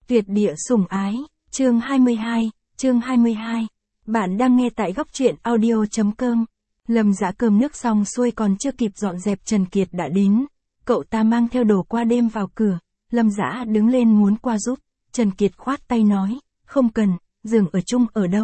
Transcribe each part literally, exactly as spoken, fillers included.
Tuyệt địa sủng ái, chương hai mươi hai, chương hai mươi hai. Bạn đang nghe tại góc truyện audio chấm com. Lâm Dã cơm nước xong xuôi còn chưa kịp dọn dẹp Trần Kiệt đã đến. Cậu ta mang theo đồ qua đêm vào cửa. Lâm Dã đứng lên muốn qua giúp. Trần Kiệt khoát tay nói, không cần, giường ở chung ở đâu.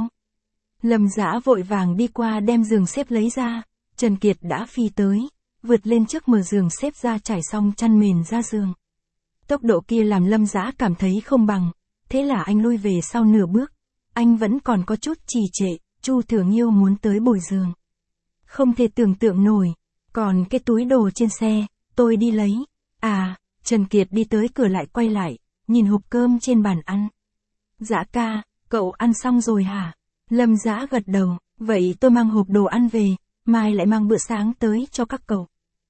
Lâm Dã vội vàng đi qua đem giường xếp lấy ra. Trần Kiệt đã phi tới, vượt lên trước mở giường xếp ra trải xong chăn mền ra giường. Tốc độ kia làm Lâm Dã cảm thấy không bằng, thế là anh lui về sau nửa bước. Anh vẫn còn có chút trì trệ, Chu Thừa Nghiêu muốn tới bồi giường. Không thể tưởng tượng nổi, còn cái túi đồ trên xe, tôi đi lấy. À, Trần Kiệt đi tới cửa lại quay lại, nhìn hộp cơm trên bàn ăn. Dã ca, cậu ăn xong rồi hả? Lâm Dã gật đầu, vậy tôi mang hộp đồ ăn về, mai lại mang bữa sáng tới cho các cậu.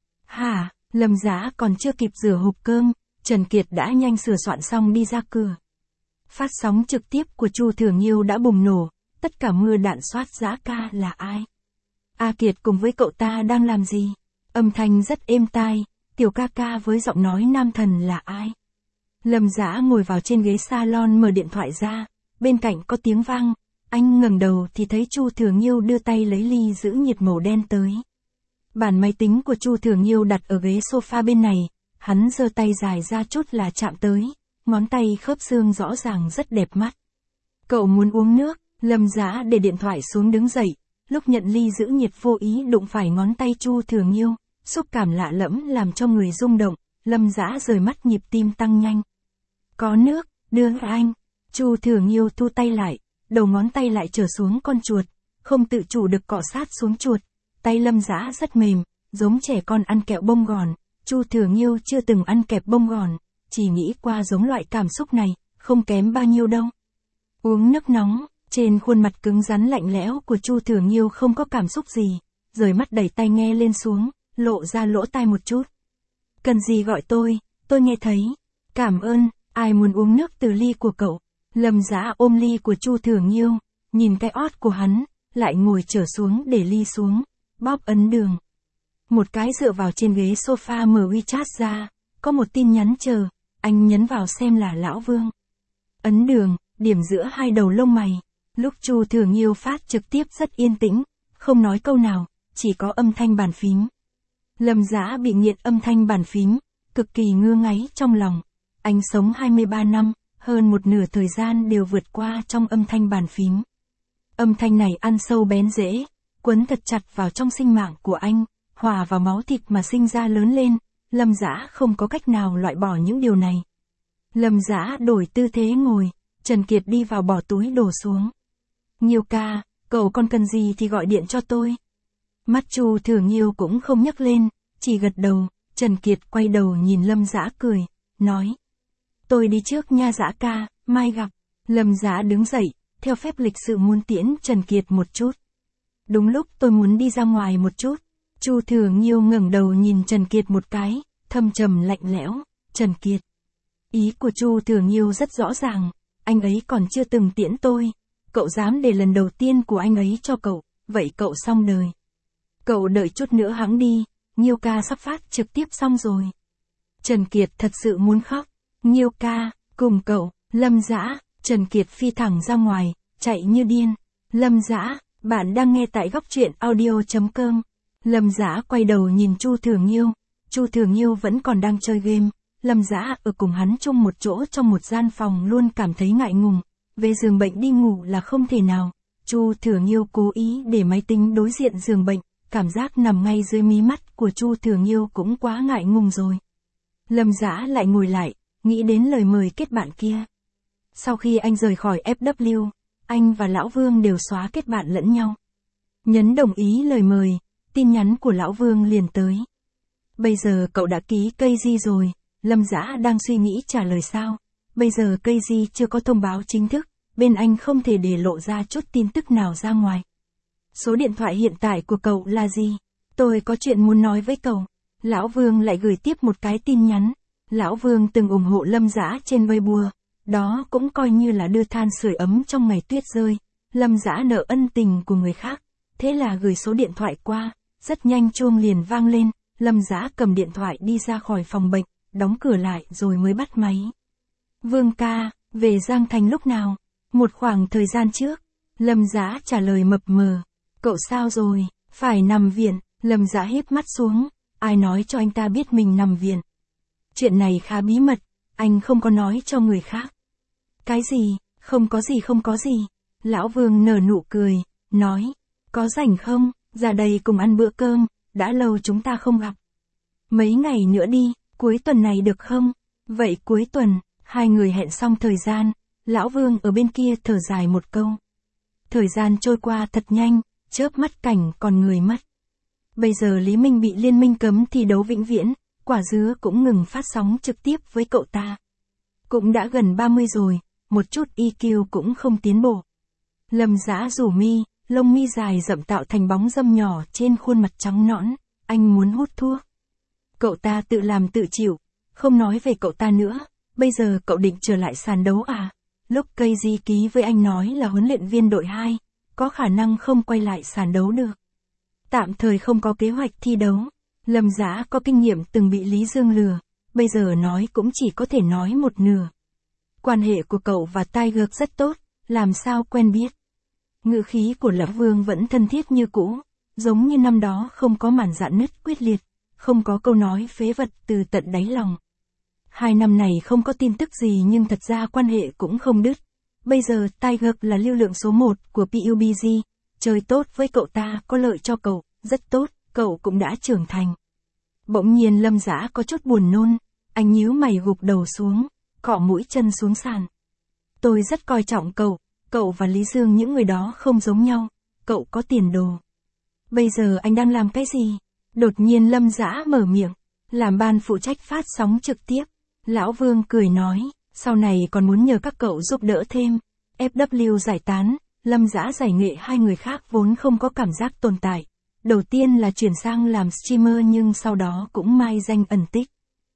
Hả, Lâm Dã còn chưa kịp rửa hộp cơm, Trần Kiệt đã nhanh sửa soạn xong đi ra cửa. Phát sóng trực tiếp của Chu Thừa Nghiêu đã bùng nổ, tất cả mưa đạn soát Dã ca là ai? A Kiệt cùng với cậu ta đang làm gì? Âm thanh rất êm tai, tiểu ca ca với giọng nói nam thần là ai? Lâm Dã ngồi vào trên ghế salon mở điện thoại ra, bên cạnh có tiếng vang, anh ngẩng đầu thì thấy Chu Thừa Nghiêu đưa tay lấy ly giữ nhiệt màu đen tới. Bàn máy tính của Chu Thừa Nghiêu đặt ở ghế sofa bên này. Hắn giơ tay dài ra chút là chạm tới, ngón tay khớp xương rõ ràng rất đẹp mắt. Cậu muốn uống nước, Lâm Dã để điện thoại xuống đứng dậy, lúc nhận ly giữ nhiệt vô ý đụng phải ngón tay Chu Thừa Nghiêu, xúc cảm lạ lẫm làm cho người rung động, Lâm Dã rời mắt nhịp tim tăng nhanh. Có nước, đưa anh. Chu Thừa Nghiêu thu tay lại, đầu ngón tay lại trở xuống con chuột, không tự chủ được cọ sát xuống chuột, tay Lâm Dã rất mềm, giống trẻ con ăn kẹo bông gòn. Chu Thừa Nghiêu chưa từng ăn kẹp bông gòn, chỉ nghĩ qua giống loại cảm xúc này, không kém bao nhiêu đâu. Uống nước nóng, trên khuôn mặt cứng rắn lạnh lẽo của Chu Thừa Nghiêu không có cảm xúc gì, rời mắt đẩy tai nghe lên xuống, lộ ra lỗ tai một chút. Cần gì gọi tôi, tôi nghe thấy. Cảm ơn, ai muốn uống nước từ ly của cậu? Lâm Dã ôm ly của Chu Thừa Nghiêu, nhìn cái ót của hắn, lại ngồi trở xuống để ly xuống, bóp ấn đường. Một cái dựa vào trên ghế sofa mở WeChat ra, có một tin nhắn chờ, anh nhấn vào xem là Lão Vương. Ấn đường, điểm giữa hai đầu lông mày, lúc Chu Thừa Nghiêu phát trực tiếp rất yên tĩnh, không nói câu nào, chỉ có âm thanh bàn phím. Lâm Dã bị nghiện âm thanh bàn phím, cực kỳ ngứa ngáy trong lòng. Anh sống hai mươi ba năm, hơn một nửa thời gian đều vượt qua trong âm thanh bàn phím. Âm thanh này ăn sâu bén rễ, quấn thật chặt vào trong sinh mạng của anh. Hòa vào máu thịt mà sinh ra lớn lên, Lâm Dã không có cách nào loại bỏ những điều này. Lâm Dã đổi tư thế ngồi, Trần Kiệt đi vào bỏ túi đồ xuống. Nghiêu ca, cậu còn cần gì thì gọi điện cho tôi. Mắt Chu Thừa Nghiêu cũng không nhấc lên, chỉ gật đầu, Trần Kiệt quay đầu nhìn Lâm Dã cười, nói. Tôi đi trước nha Dã ca, mai gặp. Lâm Dã đứng dậy, theo phép lịch sự muốn tiễn Trần Kiệt một chút. Đúng lúc tôi muốn đi ra ngoài một chút. Chu Thừa Nghiêu ngẩng đầu nhìn Trần Kiệt một cái, thâm trầm lạnh lẽo, Trần Kiệt. Ý của Chu Thừa Nghiêu rất rõ ràng, anh ấy còn chưa từng tiễn tôi, cậu dám để lần đầu tiên của anh ấy cho cậu, vậy cậu xong đời. Cậu đợi chút nữa hẵng đi, Nghiêu ca sắp phát trực tiếp xong rồi. Trần Kiệt thật sự muốn khóc, Nghiêu ca, cùng cậu, Lâm Dã, Trần Kiệt phi thẳng ra ngoài, chạy như điên. Lâm Dã, bạn đang nghe tại góc truyện audio chấm com. Lâm Dã quay đầu nhìn Chu Thừa Nghiêu, Chu Thừa Nghiêu vẫn còn đang chơi game, Lâm Dã ở cùng hắn chung một chỗ trong một gian phòng luôn cảm thấy ngại ngùng, về giường bệnh đi ngủ là không thể nào. Chu Thừa Nghiêu cố ý để máy tính đối diện giường bệnh, cảm giác nằm ngay dưới mí mắt của Chu Thừa Nghiêu cũng quá ngại ngùng rồi. Lâm Dã lại ngồi lại, nghĩ đến lời mời kết bạn kia. Sau khi anh rời khỏi ép vê kép, anh và Lão Vương đều xóa kết bạn lẫn nhau. Nhấn đồng ý lời mời. Tin nhắn của Lão Vương liền tới. Bây giờ cậu đã ký cây di rồi, Lâm Dã đang suy nghĩ trả lời sao. Bây giờ cây di chưa có thông báo chính thức, bên anh không thể để lộ ra chút tin tức nào ra ngoài. Số điện thoại hiện tại của cậu là gì? Tôi có chuyện muốn nói với cậu. Lão Vương lại gửi tiếp một cái tin nhắn. Lão Vương từng ủng hộ Lâm Dã trên Weibo, đó cũng coi như là đưa than sưởi ấm trong ngày tuyết rơi. Lâm Dã nợ ân tình của người khác, thế là gửi số điện thoại qua. Rất nhanh chuông liền vang lên, Lâm Dã cầm điện thoại đi ra khỏi phòng bệnh, đóng cửa lại rồi mới bắt máy. Vương ca, Về Giang Thành lúc nào? Một khoảng thời gian trước. Lâm Dã trả lời mập mờ. Cậu sao rồi? Phải nằm viện. Lâm Dã híp mắt xuống. Ai nói cho anh ta biết mình nằm viện? Chuyện này khá bí mật, anh không có nói cho người khác. Cái gì? Không có gì không có gì. Lão Vương nở nụ cười, nói. Có rảnh không? Ra đây cùng ăn bữa cơm, đã lâu chúng ta không gặp. Mấy ngày nữa đi, cuối tuần này được không? Vậy cuối tuần, hai người hẹn xong thời gian, Lão Vương ở bên kia thở dài một câu. Thời gian trôi qua thật nhanh, chớp mắt cảnh còn người mất. Bây giờ Lý Minh bị liên minh cấm thi đấu vĩnh viễn, quả dứa cũng ngừng phát sóng trực tiếp với cậu ta. Cũng đã gần ba mươi rồi, một chút i kiu cũng không tiến bộ. Lâm Dã rủ mi, lông mi dài rậm tạo thành bóng râm nhỏ trên khuôn mặt trắng nõn, anh muốn hút thuốc. Cậu ta tự làm tự chịu, không nói về cậu ta nữa, bây giờ cậu định trở lại sàn đấu à? Lúc cây di ký với anh nói là huấn luyện viên đội hai, có khả năng không quay lại sàn đấu được. Tạm thời không có kế hoạch thi đấu. Lâm Dã có kinh nghiệm từng bị Lý Dương lừa, bây giờ nói cũng chỉ có thể nói một nửa. Quan hệ của cậu và Tiger rất tốt, làm sao quen biết. Ngữ khí của Lão Vương vẫn thân thiết như cũ, giống như năm đó không có màn rạn nứt quyết liệt, không có câu nói phế vật từ tận đáy lòng. Hai năm này không có tin tức gì nhưng thật ra quan hệ cũng không đứt. Bây giờ Tiger là lưu lượng số một của pê u bê giê, chơi tốt với cậu ta có lợi cho cậu, rất tốt, cậu cũng đã trưởng thành. Bỗng nhiên Lâm Dã có chút buồn nôn, anh nhíu mày gục đầu xuống, cọ mũi chân xuống sàn. Tôi rất coi trọng cậu, cậu và Lý Dương những người đó không giống nhau, cậu có tiền đồ. Bây giờ anh đang làm cái gì? Đột nhiên Lâm Dã mở miệng, làm ban phụ trách phát sóng trực tiếp. Lão Vương cười nói, sau này còn muốn nhờ các cậu giúp đỡ thêm. ép vê giải tán, Lâm Dã giải nghệ hai người khác vốn không có cảm giác tồn tại. Đầu tiên là chuyển sang làm streamer nhưng sau đó cũng mai danh ẩn tích.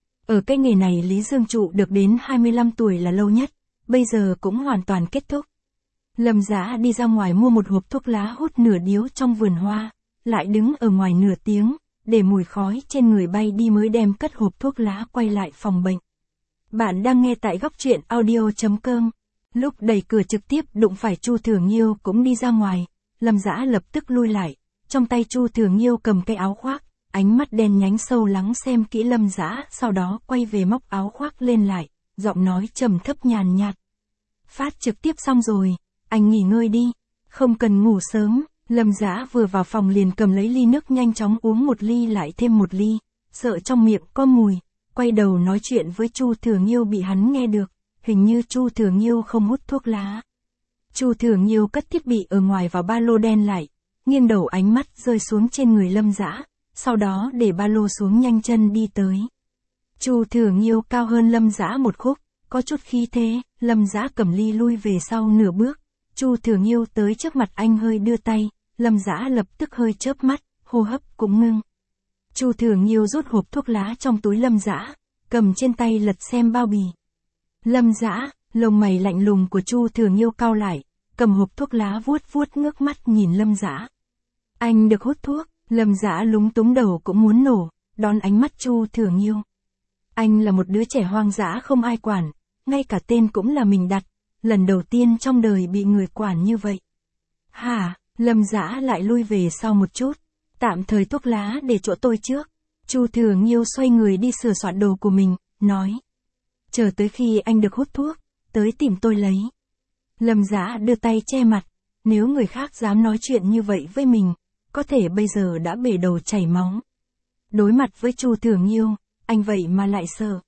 Ở cái nghề này Lý Dương trụ được đến hai mươi lăm tuổi là lâu nhất, bây giờ cũng hoàn toàn kết thúc. Lâm Dã đi ra ngoài mua một hộp thuốc lá hút nửa điếu trong vườn hoa, lại đứng ở ngoài nửa tiếng, để mùi khói trên người bay đi mới đem cất hộp thuốc lá quay lại phòng bệnh. Bạn đang nghe tại góc truyện audio chấm com. Lúc đẩy cửa trực tiếp đụng phải Chu Thừa Nghiêu cũng đi ra ngoài, Lâm Dã lập tức lui lại, trong tay Chu Thừa Nghiêu cầm cái áo khoác, ánh mắt đen nhánh sâu lắng xem kỹ Lâm Dã, sau đó quay về móc áo khoác lên lại, giọng nói trầm thấp nhàn nhạt. Phát trực tiếp xong rồi, anh nghỉ ngơi đi, không cần ngủ sớm. Lâm Dã vừa vào phòng liền cầm lấy ly nước nhanh chóng uống một ly lại thêm một ly, sợ trong miệng có mùi, quay đầu nói chuyện với Chu Thừa Nghiêu bị hắn nghe được, hình như Chu Thừa Nghiêu không hút thuốc lá. Chu Thừa Nghiêu cất thiết bị ở ngoài vào ba lô đen lại, nghiêng đầu ánh mắt rơi xuống trên người Lâm Dã, sau đó để ba lô xuống nhanh chân đi tới. Chu Thừa Nghiêu cao hơn Lâm Dã một khúc, có chút khí thế, Lâm Dã cầm ly lui về sau nửa bước, Chu Thừa Nghiêu tới trước mặt anh hơi đưa tay, Lâm Dã lập tức hơi chớp mắt, hô hấp cũng ngưng. Chu Thừa Nghiêu rút hộp thuốc lá trong túi Lâm Dã, cầm trên tay lật xem bao bì. Lâm Dã, lông mày lạnh lùng của Chu Thừa Nghiêu cau lại, cầm hộp thuốc lá vuốt vuốt ngước mắt nhìn Lâm Dã. Anh được hút thuốc, Lâm Dã lúng túng đầu cũng muốn nổ, đón ánh mắt Chu Thừa Nghiêu. Anh là một đứa trẻ hoang dã không ai quản, ngay cả tên cũng là mình đặt, lần đầu tiên trong đời bị người quản như vậy. Hả? Lâm Dã lại lui về sau một chút, tạm thời thuốc lá để chỗ tôi trước. Chu Thừa Nghiêu xoay người đi sửa soạn đồ của mình, nói. Chờ tới khi anh được hút thuốc, tới tìm tôi lấy. Lâm Dã đưa tay che mặt, nếu người khác dám nói chuyện như vậy với mình, có thể bây giờ đã bể đầu chảy máu. Đối mặt với Chu Thừa Nghiêu, anh vậy mà lại sợ.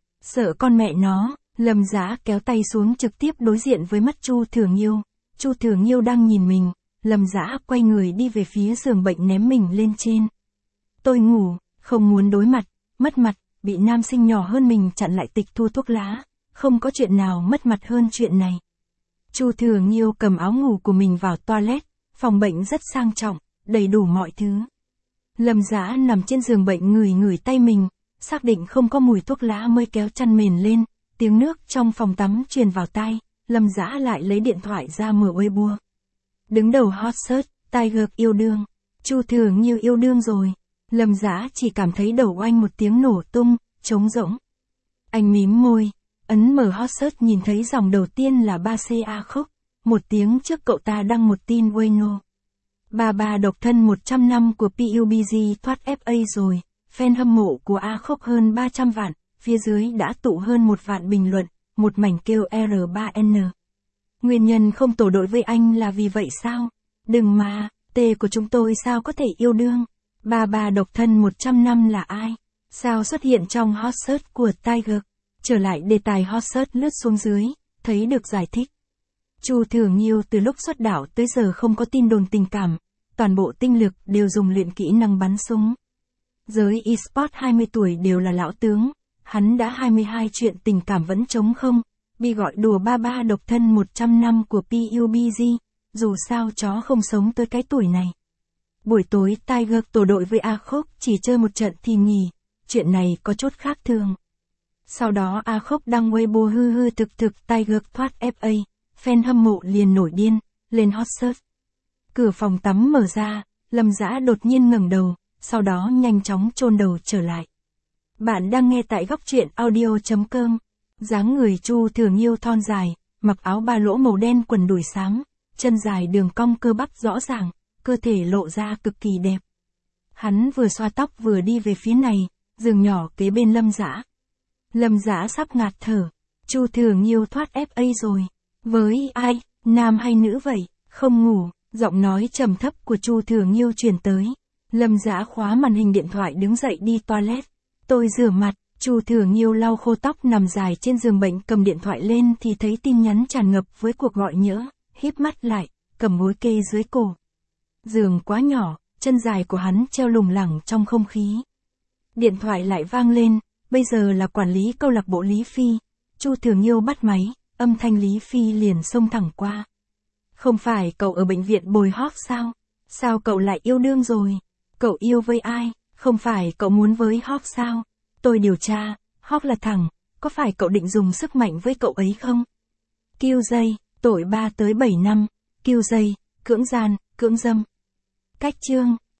Sợ con mẹ nó, Lâm Dã kéo tay xuống trực tiếp đối diện với mắt Chu Thừa Nghiêu. Chu Thừa Nghiêu đang nhìn mình, Lâm Dã quay người đi về phía giường bệnh ném mình lên trên. Tôi ngủ, không muốn đối mặt, mất mặt, bị nam sinh nhỏ hơn mình chặn lại tịch thu thuốc lá, không có chuyện nào mất mặt hơn chuyện này. Chu Thừa Nghiêu cầm áo ngủ của mình vào toilet, phòng bệnh rất sang trọng, đầy đủ mọi thứ. Lâm Dã nằm trên giường bệnh ngửi ngửi tay mình, xác định không có mùi thuốc lá mới kéo chăn mền lên, tiếng nước trong phòng tắm truyền vào tai, Lâm Dã lại lấy điện thoại ra mở Weibo. Đứng đầu hot search, Tiger yêu đương. Chu Thừa Nghiêu yêu đương rồi. Lâm Dã chỉ cảm thấy đầu oanh một tiếng nổ tung, trống rỗng. Anh mím môi, Ấn mở hot search nhìn thấy dòng đầu tiên là ba C A Khúc. Một tiếng trước cậu ta đăng một tin Wayno. Bà bà độc thân một trăm năm của pê u bê giê thoát ép a rồi. Fan hâm mộ của A Khúc hơn ba trăm vạn. Phía dưới đã tụ hơn một vạn bình luận. Một mảnh kêu R ba N. Nguyên nhân không tổ đội với anh là vì vậy sao? Đừng mà, T của chúng tôi sao có thể yêu đương? Bà bà độc thân một trăm năm là ai? Sao xuất hiện trong hot search của Tiger? Trở lại đề tài hot search lướt xuống dưới, thấy được giải thích. Chu Thừa Nghiêu từ lúc xuất đạo tới giờ không có tin đồn tình cảm, toàn bộ tinh lực đều dùng luyện kỹ năng bắn súng. Giới eSport hai mươi tuổi đều là lão tướng, hắn đã hai mươi hai chuyện tình cảm vẫn trống không, bị gọi đùa ba ba độc thân một trăm năm của pê u bê giê, dù sao chó không sống tới cái tuổi này. Buổi tối Tiger tổ đội với A Khúc chỉ chơi một trận thì nghỉ, chuyện này có chút khác thường. Sau đó A Khúc đăng Weibo hư hư thực thực Tiger thoát ép a, fan hâm mộ liền nổi điên, lên hot search. Cửa phòng tắm mở ra, Lâm Dã đột nhiên ngẩng đầu, sau đó nhanh chóng chôn đầu trở lại. Bạn đang nghe tại góc truyện audio chấm com. Dáng người Chu Thừa Nghiêu thon dài, mặc áo ba lỗ màu đen quần đùi xám, chân dài đường cong cơ bắp rõ ràng, cơ thể lộ ra cực kỳ đẹp. Hắn vừa xoa tóc vừa đi về phía này, giường nhỏ kế bên Lâm Dã. Lâm Dã sắp ngạt thở. Chu Thừa Nghiêu thoát ép a rồi. Với ai, nam hay nữ vậy? Không ngủ, giọng nói trầm thấp của Chu Thừa Nghiêu truyền tới. Lâm Dã khóa màn hình điện thoại đứng dậy đi toilet. Tôi rửa mặt. Chu Thừa Nghiêu lau khô tóc nằm dài trên giường bệnh, cầm điện thoại lên thì thấy tin nhắn tràn ngập với cuộc gọi nhỡ, híp mắt lại, cầm gối kê dưới cổ. Giường quá nhỏ, chân dài của hắn treo lủng lẳng trong không khí. Điện thoại lại vang lên, bây giờ là quản lý câu lạc bộ Lý Phi. Chu Thừa Nghiêu bắt máy, âm thanh Lý Phi liền xông thẳng qua. Không phải cậu ở bệnh viện bồi hóp sao? Sao cậu lại yêu đương rồi? Cậu yêu với ai? Không phải cậu muốn với hóp sao? Tôi điều tra, Hawk là thằng, có phải cậu định dùng sức mạnh với cậu ấy không? Kiêu dây, tội ba tới bảy năm, kiêu dây, cưỡng gian, cưỡng dâm. Cách chương.